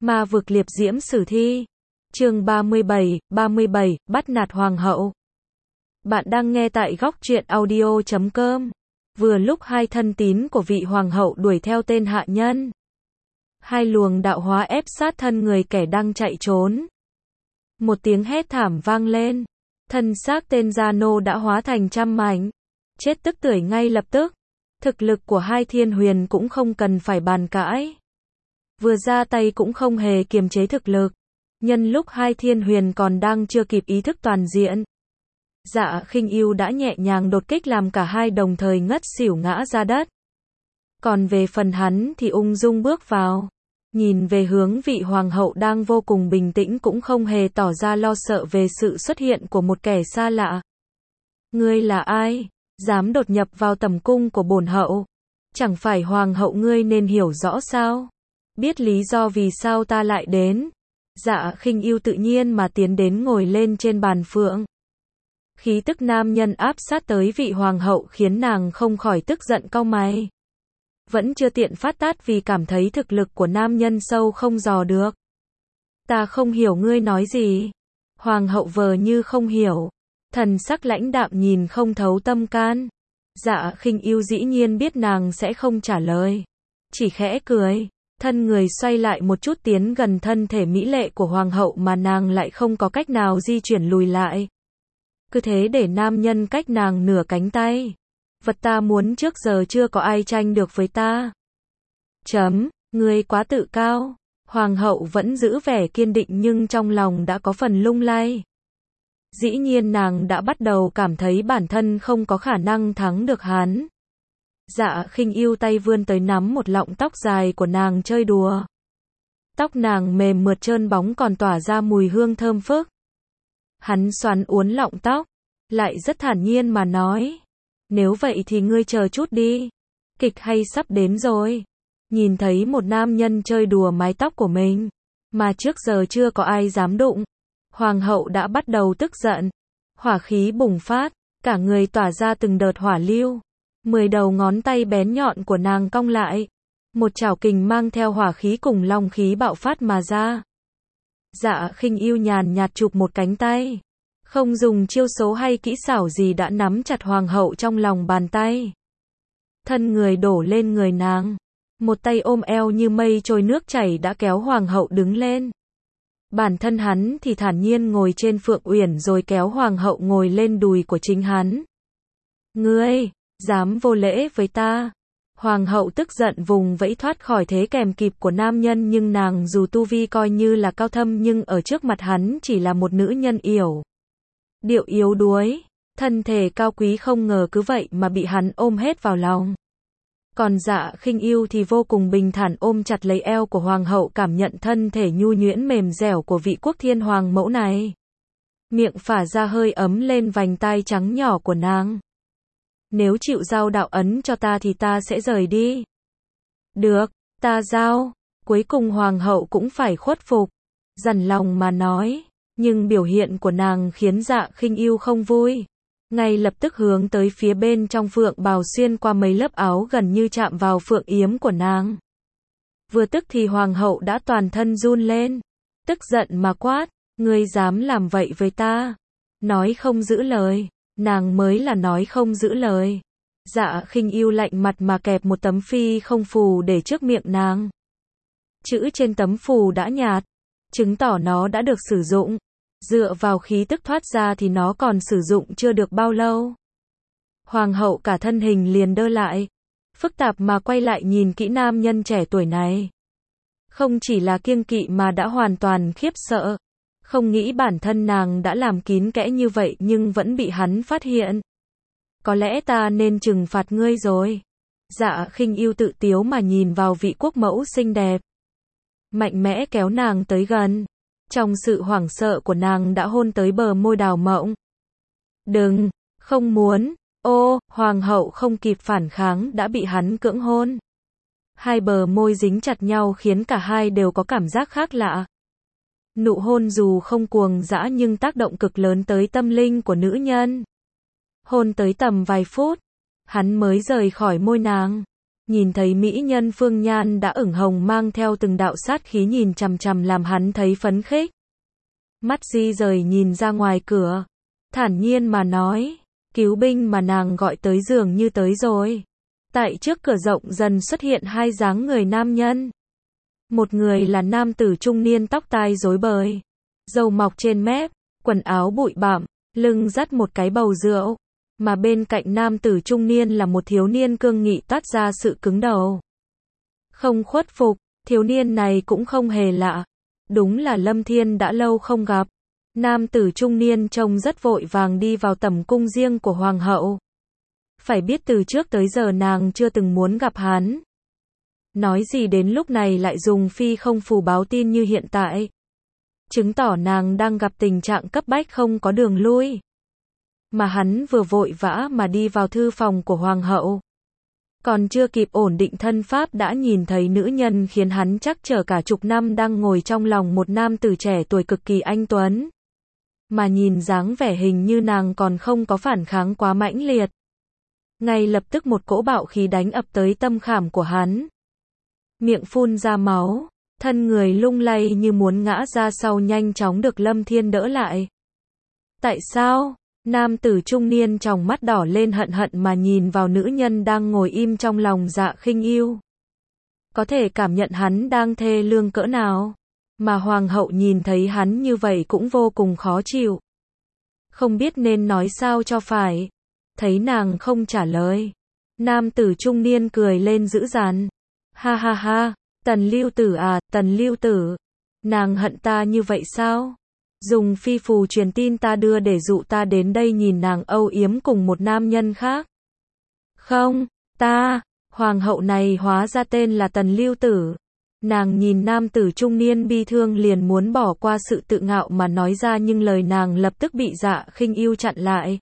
Ma vực liệp diễm sử thi. Chương 37, bắt nạt hoàng hậu. Bạn đang nghe tại góc truyện audio.com. Vừa lúc hai thân tín của vị hoàng hậu đuổi theo tên hạ nhân. Hai luồng đạo hóa ép sát thân người kẻ đang chạy trốn. Một tiếng hét thảm vang lên. Thân xác tên Gia Nô đã hóa thành trăm mảnh. Chết tức tưởi ngay lập tức. Thực lực của hai thiên huyền cũng không cần phải bàn cãi. Vừa ra tay cũng không hề kiềm chế thực lực. Nhân lúc hai thiên huyền còn đang chưa kịp ý thức toàn diện, Dạ Khinh Ưu đã nhẹ nhàng đột kích làm cả hai đồng thời ngất xỉu ngã ra đất. Còn về phần hắn thì ung dung bước vào, nhìn về hướng vị hoàng hậu đang vô cùng bình tĩnh cũng không hề tỏ ra lo sợ về sự xuất hiện của một kẻ xa lạ. Ngươi là ai? Dám đột nhập vào tầm cung của bổn hậu? Chẳng phải hoàng hậu ngươi nên hiểu rõ sao? Biết lý do vì sao ta lại đến. Dạ Khinh Ưu tự nhiên mà tiến đến ngồi lên trên bàn phượng. Khí tức nam nhân áp sát tới vị hoàng hậu khiến nàng không khỏi tức giận cau mày. Vẫn chưa tiện phát tát vì cảm thấy thực lực của nam nhân sâu không dò được. Ta không hiểu ngươi nói gì. Hoàng hậu vờ như không hiểu. Thần sắc lãnh đạm nhìn không thấu tâm can. Dạ Khinh Ưu dĩ nhiên biết nàng sẽ không trả lời. Chỉ khẽ cười. Thân người xoay lại một chút tiến gần thân thể mỹ lệ của hoàng hậu mà nàng lại không có cách nào di chuyển lùi lại. Cứ thế để nam nhân cách nàng nửa cánh tay. Vật ta muốn trước giờ chưa có ai tranh được với ta. Ngươi quá tự cao. Hoàng hậu vẫn giữ vẻ kiên định nhưng trong lòng đã có phần lung lay. Dĩ nhiên nàng đã bắt đầu cảm thấy bản thân không có khả năng thắng được hắn. Dạ Khinh Ưu tay vươn tới nắm một lọng tóc dài của nàng chơi đùa. Tóc nàng mềm mượt trơn bóng còn tỏa ra mùi hương thơm phức. Hắn xoắn uốn lọng tóc, lại rất thản nhiên mà nói. Nếu vậy thì ngươi chờ chút đi. Kịch hay sắp đến rồi. Nhìn thấy một nam nhân chơi đùa mái tóc của mình, mà trước giờ chưa có ai dám đụng. Hoàng hậu đã bắt đầu tức giận. Hỏa khí bùng phát, cả người tỏa ra từng đợt hỏa lưu. 10 đầu ngón tay bén nhọn của nàng cong lại. Một chảo kình mang theo hỏa khí cùng long khí bạo phát mà ra. Dạ Khinh Ưu nhàn nhạt chụp một cánh tay. Không dùng chiêu số hay kỹ xảo gì đã nắm chặt hoàng hậu trong lòng bàn tay. Thân người đổ lên người nàng. Một tay ôm eo như mây trôi nước chảy đã kéo hoàng hậu đứng lên. Bản thân hắn thì thản nhiên ngồi trên phượng uyển rồi kéo hoàng hậu ngồi lên đùi của chính hắn. Ngươi! Dám vô lễ với ta. Hoàng hậu tức giận vùng vẫy thoát khỏi thế kèm kịp của nam nhân nhưng nàng dù tu vi coi như là cao thâm nhưng ở trước mặt hắn chỉ là một nữ nhân yểu điệu yếu đuối. Thân thể cao quý không ngờ cứ vậy mà bị hắn ôm hết vào lòng. Còn Dạ Khinh Ưu thì vô cùng bình thản ôm chặt lấy eo của hoàng hậu cảm nhận thân thể nhu nhuyễn mềm dẻo của vị quốc thiên hoàng mẫu này. Miệng phả ra hơi ấm lên vành tai trắng nhỏ của nàng. Nếu chịu giao đạo ấn cho ta thì ta sẽ rời đi. Được, ta giao. Cuối cùng hoàng hậu cũng phải khuất phục. Dằn lòng mà nói. Nhưng biểu hiện của nàng khiến Dạ Khinh Ưu không vui. Ngay lập tức hướng tới phía bên trong phượng bào xuyên qua mấy lớp áo gần như chạm vào phượng yếm của nàng. Vừa tức thì hoàng hậu đã toàn thân run lên. Tức giận mà quát. Ngươi dám làm vậy với ta? Nói không giữ lời. Nàng mới là nói không giữ lời. Dạ Khinh Ưu lạnh mặt mà kẹp một tấm phi không phù để trước miệng nàng. Chữ trên tấm phù đã nhạt, chứng tỏ nó đã được sử dụng. Dựa vào khí tức thoát ra thì nó còn sử dụng chưa được bao lâu. Hoàng hậu cả thân hình liền đơ lại. Phức tạp mà quay lại nhìn kỹ nam nhân trẻ tuổi này. Không chỉ là kiêng kỵ mà đã hoàn toàn khiếp sợ. Không nghĩ bản thân nàng đã làm kín kẽ như vậy nhưng vẫn bị hắn phát hiện. Có lẽ ta nên trừng phạt ngươi rồi. Dạ Khinh Ưu tự tiếu mà nhìn vào vị quốc mẫu xinh đẹp. Mạnh mẽ kéo nàng tới gần. Trong sự hoảng sợ của nàng đã hôn tới bờ môi đào mộng. Đừng, không muốn. Ô, hoàng hậu không kịp phản kháng đã bị hắn cưỡng hôn. Hai bờ môi dính chặt nhau khiến cả hai đều có cảm giác khác lạ. Nụ hôn dù không cuồng dã nhưng tác động cực lớn tới tâm linh của nữ nhân. Hôn tới tầm vài phút, hắn mới rời khỏi môi nàng. Nhìn thấy mỹ nhân Phương Nhan đã ửng hồng mang theo từng đạo sát khí nhìn chằm chằm làm hắn thấy phấn khích. Mắt di rời nhìn ra ngoài cửa, thản nhiên mà nói, cứu binh mà nàng gọi tới dường như tới rồi. Tại trước cửa rộng dần xuất hiện hai dáng người nam nhân. Một người là nam tử trung niên tóc tai rối bời, râu mọc trên mép, quần áo bụi bặm, lưng dắt một cái bầu rượu. Mà bên cạnh nam tử trung niên là một thiếu niên cương nghị toát ra sự cứng đầu. Không khuất phục, thiếu niên này cũng không hề lạ. Đúng là Lâm Thiên đã lâu không gặp. Nam tử trung niên trông rất vội vàng đi vào tẩm cung riêng của hoàng hậu. Phải biết từ trước tới giờ nàng chưa từng muốn gặp hắn. Nói gì đến lúc này lại dùng phi không phù báo tin như hiện tại. Chứng tỏ nàng đang gặp tình trạng cấp bách không có đường lui. Mà hắn vừa vội vã mà đi vào thư phòng của hoàng hậu. Còn chưa kịp ổn định thân pháp đã nhìn thấy nữ nhân khiến hắn chắc trở cả chục năm đang ngồi trong lòng một nam tử trẻ tuổi cực kỳ anh tuấn. Mà nhìn dáng vẻ hình như nàng còn không có phản kháng quá mãnh liệt. Ngay lập tức một cỗ bạo khí đánh ập tới tâm khảm của hắn. Miệng phun ra máu, thân người lung lay như muốn ngã ra sau nhanh chóng được Lâm Thiên đỡ lại. Tại sao? Nam tử trung niên tròng mắt đỏ lên hận hận mà nhìn vào nữ nhân đang ngồi im trong lòng Dạ Khinh Yêu. Có thể cảm nhận hắn đang thê lương cỡ nào. Mà hoàng hậu nhìn thấy hắn như vậy cũng vô cùng khó chịu. Không biết nên nói sao cho phải. Thấy nàng không trả lời. Nam tử trung niên cười lên dữ dằn. Ha ha ha, Tần Lưu Tử à, Tần Lưu Tử. Nàng hận ta như vậy sao? Dùng phi phù truyền tin ta đưa để dụ ta đến đây nhìn nàng âu yếm cùng một nam nhân khác. Không, hoàng hậu này hóa ra tên là Tần Lưu Tử. Nàng nhìn nam tử trung niên bi thương liền muốn bỏ qua sự tự ngạo mà nói ra nhưng lời nàng lập tức bị Dạ Khinh Yêu chặn lại.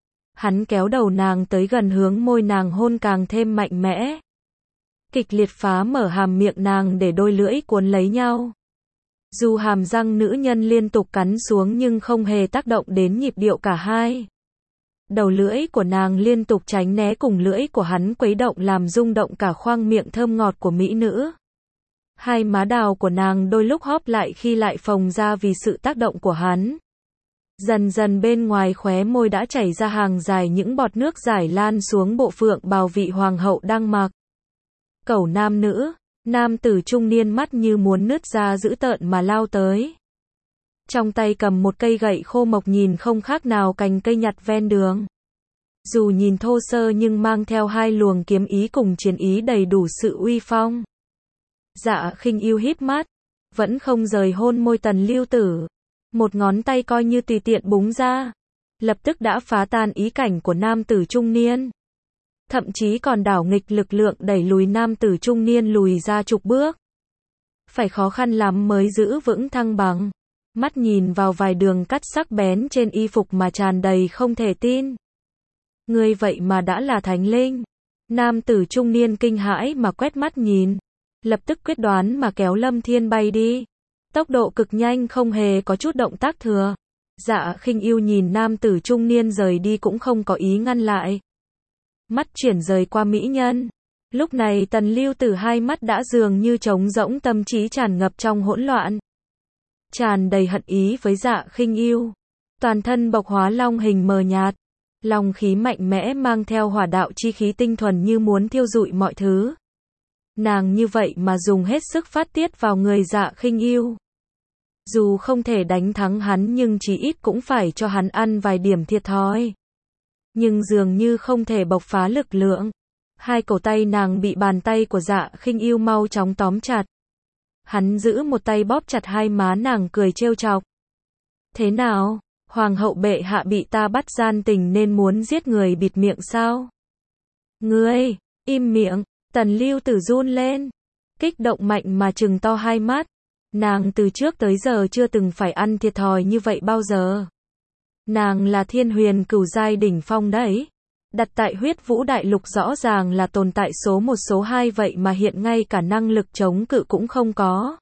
Hắn kéo đầu nàng tới gần hướng môi nàng hôn càng thêm mạnh mẽ. Kịch liệt phá mở hàm miệng nàng để đôi lưỡi cuốn lấy nhau. Dù hàm răng nữ nhân liên tục cắn xuống nhưng không hề tác động đến nhịp điệu cả hai. Đầu lưỡi của nàng liên tục tránh né cùng lưỡi của hắn quấy động làm rung động cả khoang miệng thơm ngọt của mỹ nữ. Hai má đào của nàng đôi lúc hóp lại khi lại phồng ra vì sự tác động của hắn. Dần dần bên ngoài khóe môi đã chảy ra hàng dài những bọt nước rải lan xuống bộ phượng bào vị hoàng hậu đang mặc. Cẩu nam nữ, nam tử trung niên mắt như muốn nứt ra dữ tợn mà lao tới. Trong tay cầm một cây gậy khô mộc nhìn không khác nào cành cây nhặt ven đường. Dù nhìn thô sơ nhưng mang theo hai luồng kiếm ý cùng chiến ý đầy đủ sự uy phong. Dạ Khinh Yêu híp mắt, vẫn không rời hôn môi Tần Lưu Tử. Một ngón tay coi như tùy tiện búng ra, lập tức đã phá tan ý cảnh của nam tử trung niên. Thậm chí còn đảo nghịch lực lượng đẩy lùi nam tử trung niên lùi ra chục bước. Phải khó khăn lắm mới giữ vững thăng bằng. Mắt nhìn vào vài đường cắt sắc bén trên y phục mà tràn đầy không thể tin. Ngươi vậy mà đã là thánh linh. Nam tử trung niên kinh hãi mà quét mắt nhìn. Lập tức quyết đoán mà kéo Lâm Thiên bay đi. Tốc độ cực nhanh không hề có chút động tác thừa. Dạ Khinh Yêu nhìn nam tử trung niên rời đi cũng không có ý ngăn lại. Mắt chuyển rời qua mỹ nhân. Lúc này Tần Lưu Tử hai mắt đã dường như trống rỗng tâm trí tràn ngập trong hỗn loạn. Tràn đầy hận ý với Dạ Khinh Yêu. Toàn thân bộc hóa long hình mờ nhạt. Long khí mạnh mẽ mang theo hỏa đạo chi khí tinh thuần như muốn thiêu rụi mọi thứ. Nàng như vậy mà dùng hết sức phát tiết vào người Dạ Khinh Yêu. Dù không thể đánh thắng hắn nhưng chí ít cũng phải cho hắn ăn vài điểm thiệt thòi. Nhưng dường như không thể bộc phá lực lượng. Hai cổ tay nàng bị bàn tay của Dạ Khinh Yêu mau chóng tóm chặt. Hắn giữ một tay bóp chặt hai má nàng cười trêu chọc. Thế nào? Hoàng hậu bệ hạ bị ta bắt gian tình nên muốn giết người bịt miệng sao? Ngươi, im miệng. Tần Lưu Tử run lên. Kích động mạnh mà trừng to hai mắt. Nàng từ trước tới giờ chưa từng phải ăn thiệt thòi như vậy bao giờ. Nàng là thiên huyền cửu giai đỉnh phong đấy. Đặt tại huyết vũ đại lục rõ ràng là tồn tại số 1 số 2 vậy mà hiện ngay cả năng lực chống cự cũng không có.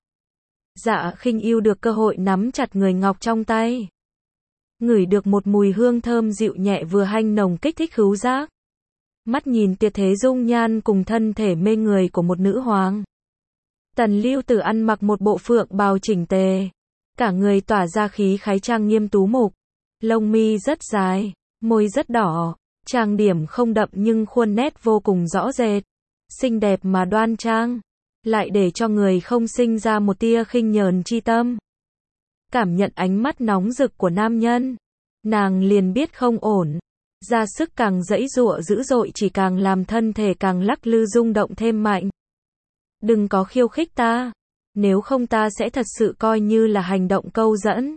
Dạ Khinh Yêu được cơ hội nắm chặt người ngọc trong tay. Ngửi được một mùi hương thơm dịu nhẹ vừa hanh nồng kích thích khứu giác. mắt nhìn tuyệt thế dung nhan cùng thân thể mê người của một nữ hoàng. Tần Lưu Tử ăn mặc một bộ phượng bào chỉnh tề, cả người tỏa ra khí khái trang nghiêm tú mục, lông mi rất dài, môi rất đỏ, trang điểm không đậm nhưng khuôn nét vô cùng rõ rệt, xinh đẹp mà đoan trang, lại để cho người không sinh ra một tia khinh nhờn chi tâm. Cảm nhận ánh mắt nóng rực của nam nhân, nàng liền biết không ổn, ra sức càng giãy giụa dữ dội chỉ càng làm thân thể càng lắc lư rung động thêm mạnh. Đừng có khiêu khích ta, nếu không ta sẽ thật sự coi như là hành động câu dẫn.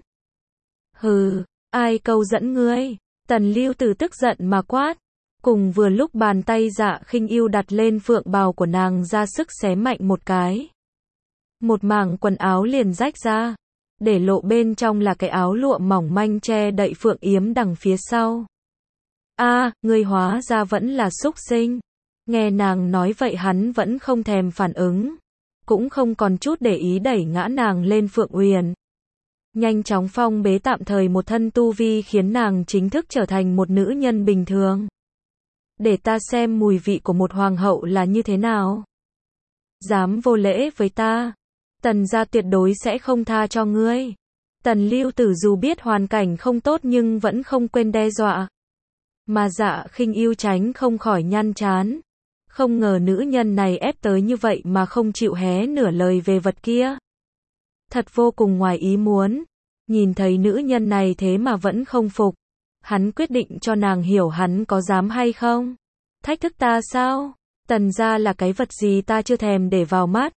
Hừ, ai câu dẫn ngươi? Tần Lưu Tử tức giận mà quát. Cùng vừa lúc bàn tay Dạ Khinh Ưu đặt lên phượng bào của nàng ra sức xé mạnh một cái. Một mảng quần áo liền rách ra, để lộ bên trong là cái áo lụa mỏng manh che đậy phượng yếm đằng phía sau. Ngươi hóa ra vẫn là súc sinh. Nghe nàng nói vậy hắn vẫn không thèm phản ứng, cũng không còn chút để ý đẩy ngã nàng lên phượng uyển. Nhanh chóng phong bế tạm thời một thân tu vi khiến nàng chính thức trở thành một nữ nhân bình thường. Để ta xem mùi vị của một hoàng hậu là như thế nào. Dám vô lễ với ta, Tần gia tuyệt đối sẽ không tha cho ngươi. Tần Lưu Tử dù biết hoàn cảnh không tốt nhưng vẫn không quên đe dọa. Mà Dạ Khinh Ưu tránh không khỏi nhăn trán. Không ngờ nữ nhân này ép tới như vậy mà không chịu hé nửa lời về vật kia. Thật vô cùng ngoài ý muốn. Nhìn thấy nữ nhân này thế mà vẫn không phục. Hắn quyết định cho nàng hiểu hắn có dám hay không. Thách thức ta sao? Tần gia là cái vật gì ta chưa thèm để vào mắt.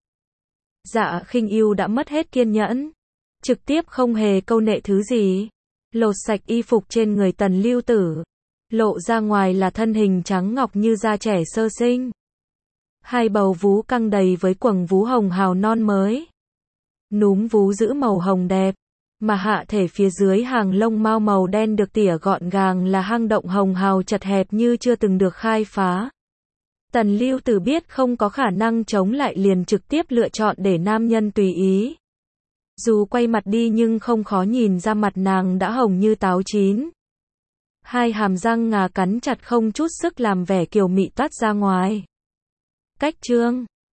Dạ Khinh Ưu đã mất hết kiên nhẫn. Trực tiếp không hề câu nệ thứ gì. Lột sạch y phục trên người Tần Lưu Tử. Lộ ra ngoài là thân hình trắng ngọc như da trẻ sơ sinh. Hai bầu vú căng đầy với quầng vú hồng hào non mới. Núm vú giữ màu hồng đẹp. Mà hạ thể phía dưới hàng lông mao màu đen được tỉa gọn gàng là hang động hồng hào chật hẹp như chưa từng được khai phá. Tần Lưu Tử biết không có khả năng chống lại liền trực tiếp lựa chọn để nam nhân tùy ý. Dù quay mặt đi nhưng không khó nhìn ra mặt nàng đã hồng như táo chín. Hai hàm răng ngà cắn chặt không chút sức làm vẻ kiều mị toát ra ngoài. Cách chương